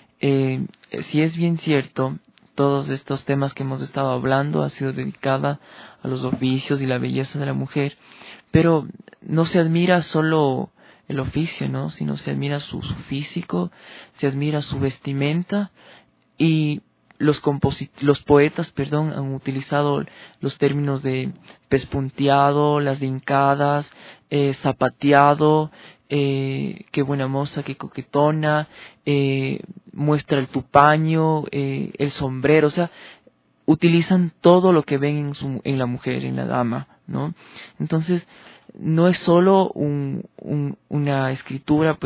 si es bien cierto, todos estos temas que hemos estado hablando ha sido dedicada a los oficios y la belleza de la mujer, pero no se admira solo el oficio, ¿no? Sino se admira su físico, se admira su vestimenta, y los poetas, han utilizado los términos de pespunteado, las hincadas, zapateado, qué buena moza, qué coquetona, muestra el tupaño, el sombrero, o sea, utilizan todo lo que ven en la mujer, en la dama, ¿no? Entonces, no es solo una escritura,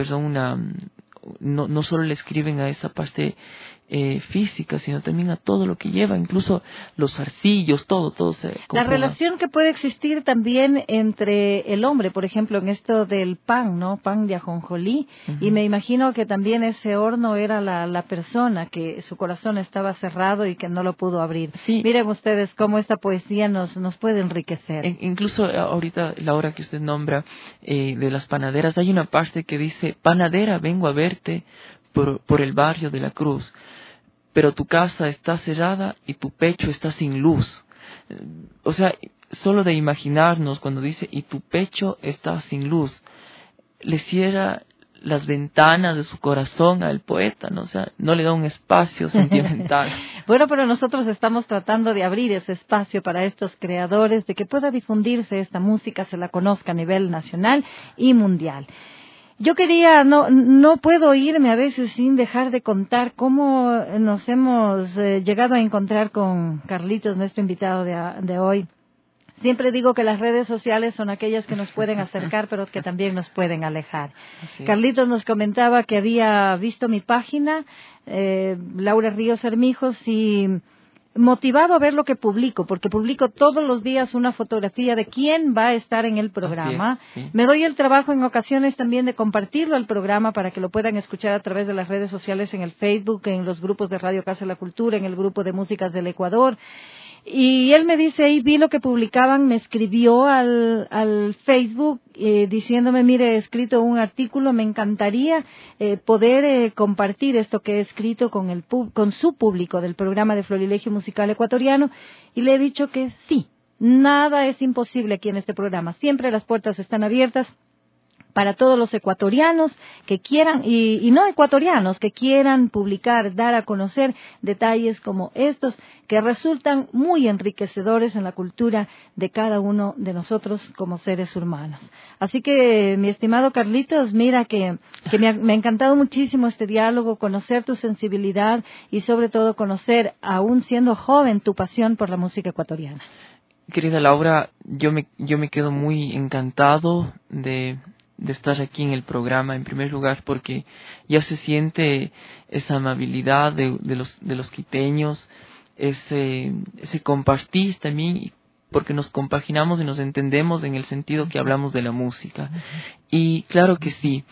no solo le escriben a esa parte física, sino también a todo lo que lleva, incluso los zarcillos, todo se conjuga. La relación que puede existir también entre el hombre, por ejemplo, en esto del pan, ¿no? Pan de ajonjolí, y me imagino que también ese horno era la persona que su corazón estaba cerrado y que no lo pudo abrir. Sí. Miren ustedes cómo esta poesía nos puede enriquecer. Incluso ahorita, la hora que usted nombra de las panaderas, hay una parte que dice: panadera, vengo a verte por el barrio de la Cruz, pero tu casa está cerrada y tu pecho está sin luz. O sea, solo de imaginarnos cuando dice y tu pecho está sin luz, le cierra las ventanas de su corazón al poeta, ¿no? O sea, no le da un espacio sentimental. Bueno, pero nosotros estamos tratando de abrir ese espacio para estos creadores, de que pueda difundirse esta música, se la conozca a nivel nacional y mundial. Yo quería, no puedo irme a veces sin dejar de contar cómo nos hemos llegado a encontrar con Carlitos, nuestro invitado de hoy. Siempre digo que las redes sociales son aquellas que nos pueden acercar, pero que también nos pueden alejar. Sí. Carlitos nos comentaba que había visto mi página, Laura Ríos Armijos, y motivado a ver lo que publico, porque publico todos los días una fotografía de quién va a estar en el programa. Sí. Me doy el trabajo en ocasiones también de compartirlo al programa para que lo puedan escuchar a través de las redes sociales, en el Facebook, en los grupos de Radio Casa de la Cultura, en el grupo de Músicas del Ecuador. Y él me dice, ahí vi lo que publicaban, me escribió al Facebook diciéndome: mire, he escrito un artículo, me encantaría poder compartir esto que he escrito con su público del programa de Florilegio Musical Ecuatoriano, y le he dicho que sí, nada es imposible aquí en este programa, siempre las puertas están abiertas para todos los ecuatorianos que quieran, y no ecuatorianos, que quieran publicar, dar a conocer detalles como estos, que resultan muy enriquecedores en la cultura de cada uno de nosotros como seres humanos. Así que, mi estimado Carlitos, mira que me ha encantado muchísimo este diálogo, conocer tu sensibilidad y sobre todo conocer, aún siendo joven, tu pasión por la música ecuatoriana. Querida Laura, yo me quedo muy encantado de estar aquí en el programa, en primer lugar porque ya se siente esa amabilidad de los quiteños, ese compartir también, porque nos compaginamos y nos entendemos en el sentido que hablamos de la música. Y claro que sí,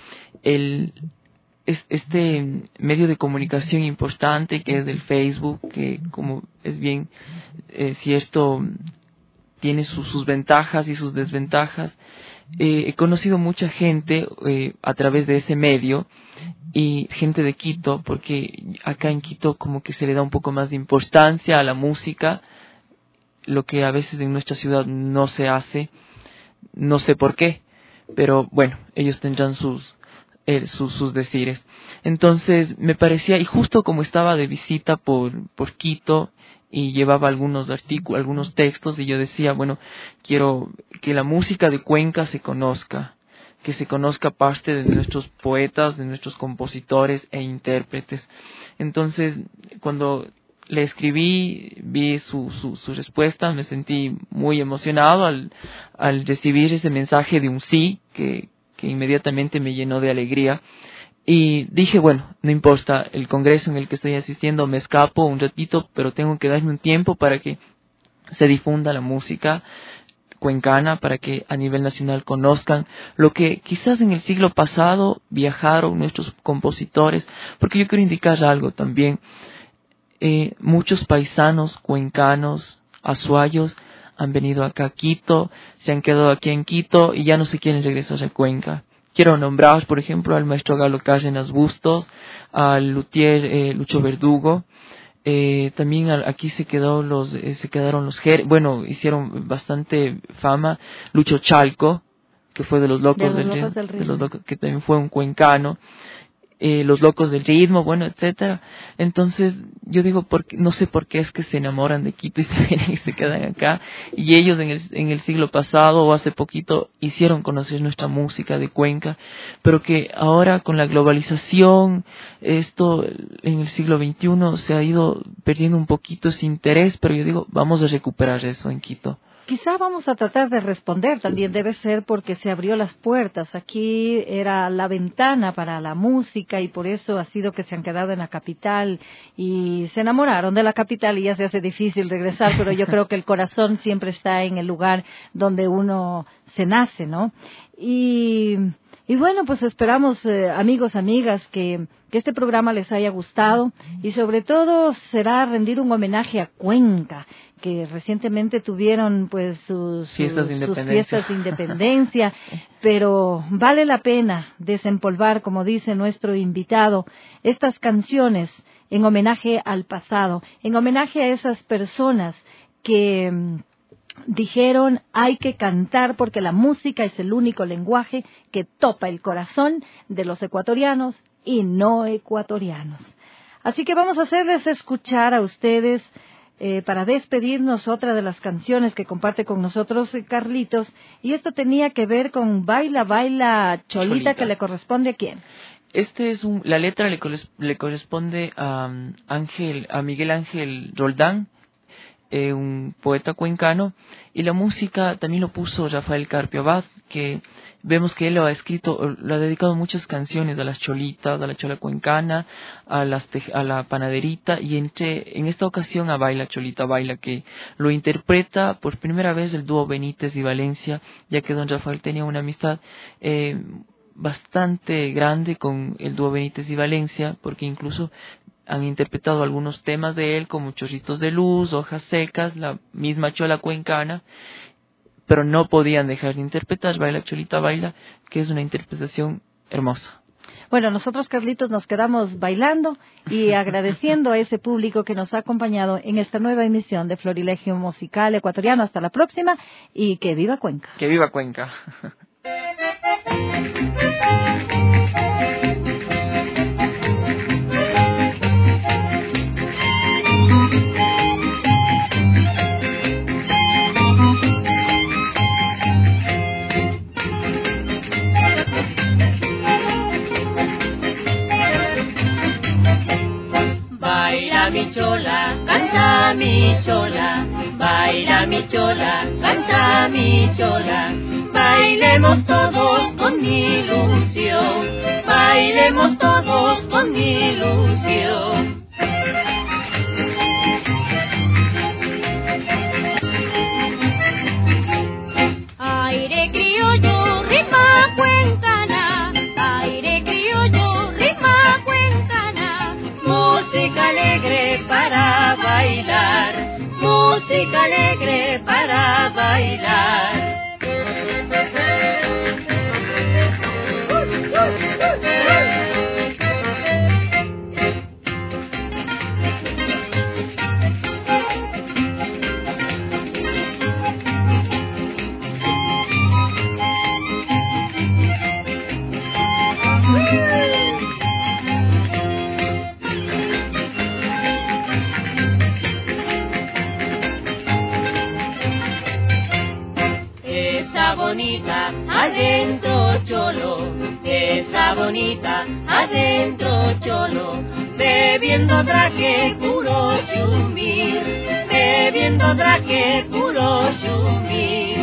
este medio de comunicación importante que es el Facebook, que como es bien cierto, tiene sus ventajas y sus desventajas. He conocido mucha gente a través de ese medio, y gente de Quito, porque acá en Quito como que se le da un poco más de importancia a la música, lo que a veces en nuestra ciudad no se hace, no sé por qué, pero bueno, ellos tendrán sus decires. Entonces me parecía, y justo como estaba de visita por Quito y llevaba algunos artículos, algunos textos, y yo decía, bueno, quiero que la música de Cuenca se conozca, que se conozca parte de nuestros poetas, de nuestros compositores e intérpretes. Entonces, cuando le escribí, vi su respuesta, me sentí muy emocionado al recibir ese mensaje de un sí que inmediatamente me llenó de alegría. Y dije, bueno, no importa el congreso en el que estoy asistiendo, me escapo un ratito, pero tengo que darme un tiempo para que se difunda la música cuencana, para que a nivel nacional conozcan lo que quizás en el siglo pasado viajaron nuestros compositores, porque yo quiero indicar algo también. Muchos paisanos cuencanos, azuayos, han venido acá a Quito, se han quedado aquí en Quito y ya no se quieren regresar a Cuenca. Quiero nombrar, por ejemplo, al maestro Galo Cárdenas Bustos, al luthier Lucho Verdugo. También aquí se quedaron los hicieron bastante fama Lucho Chalco, que fue de los Locos del Ritmo, que también fue un cuencano. Los Locos del Ritmo, bueno, etcétera. Entonces, yo digo, no sé por qué es que se enamoran de Quito y se vienen y se quedan acá. Y ellos en el siglo pasado o hace poquito hicieron conocer nuestra música de Cuenca, pero que ahora con la globalización, esto en el siglo XXI se ha ido perdiendo un poquito ese interés, pero yo digo, vamos a recuperar eso en Quito. Quizá vamos a tratar de responder, también debe ser porque se abrió las puertas. Aquí era la ventana para la música y por eso ha sido que se han quedado en la capital y se enamoraron de la capital y ya se hace difícil regresar, pero yo creo que el corazón siempre está en el lugar donde uno se nace, ¿no? Y bueno, pues esperamos, amigos, amigas, que este programa les haya gustado y sobre todo será rendido un homenaje a Cuenca, que recientemente tuvieron pues sus fiestas de independencia, pero vale la pena desempolvar, como dice nuestro invitado, estas canciones en homenaje al pasado, en homenaje a esas personas que dijeron hay que cantar porque la música es el único lenguaje que topa el corazón de los ecuatorianos y no ecuatorianos. Así que vamos a hacerles escuchar a ustedes, para despedirnos, otra de las canciones que comparte con nosotros Carlitos, y esto tenía que ver con Baila, Baila, Cholita, que le corresponde ¿a quién? La letra le corresponde a Miguel Ángel Roldán, un poeta cuencano, y la música también lo puso Rafael Carpio Abad, que vemos que él lo ha dedicado muchas canciones a las cholitas, a la chola cuencana, a la panaderita, y en esta ocasión a Baila Cholita Baila, que lo interpreta por primera vez el dúo Benítez y Valencia, ya que don Rafael tenía una amistad bastante grande con el dúo Benítez y Valencia, porque incluso han interpretado algunos temas de él como Chorritos de Luz, Hojas Secas, la misma chola cuencana, pero no podían dejar de interpretar Baila Cholita Baila, que es una interpretación hermosa. Bueno, nosotros, Carlitos, nos quedamos bailando y agradeciendo a ese público que nos ha acompañado en esta nueva emisión de Florilegio Musical Ecuatoriano. Hasta la próxima y que viva Cuenca. Que viva Cuenca. Mi chola, canta mi chola, baila mi chola, canta mi chola, bailemos todos con ilusión, bailemos todos con ilusión. Aire criollo, ritmo cuencana, aire criollo, ritmo cuencana, música alegre para bailar, música alegre para bailar. esa bonita adentro cholo, esa bonita adentro cholo, bebiendo traje puro chumir, bebiendo traje puro chumir.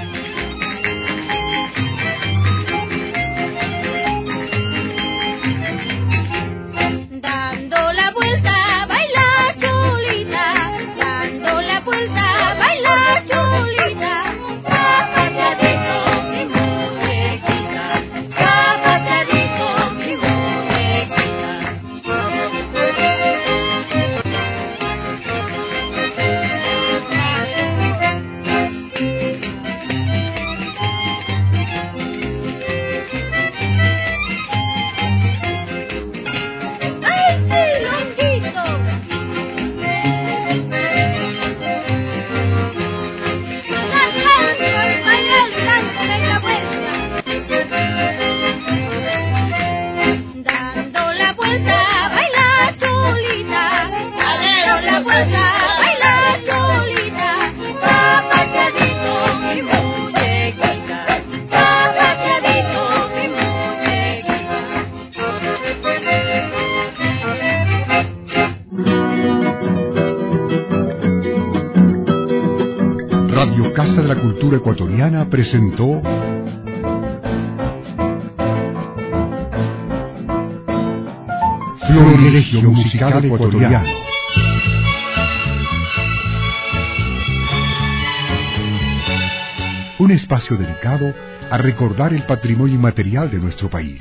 Dando la vuelta baila cholita, dando la vuelta baila cholita, papateadito mi muñequita, papateadito mi muñequita. ¡Ay, sí, longuito! Dando la vuelta, baila cholita, dando la vuelta, baila cholita, papateadito mi muñequita, papateadito mi muñequita. Radio Casa de la Cultura Ecuatoriana presentó Florilegio Musical Ecuatoriano. Un espacio dedicado a recordar el patrimonio inmaterial de nuestro país.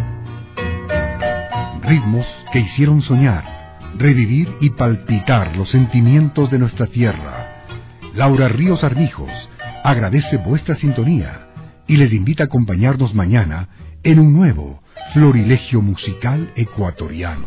Ritmos que hicieron soñar, revivir y palpitar los sentimientos de nuestra tierra. Laura Ríos Armijos agradece vuestra sintonía y les invita a acompañarnos mañana en un nuevo Florilegio Musical Ecuatoriano.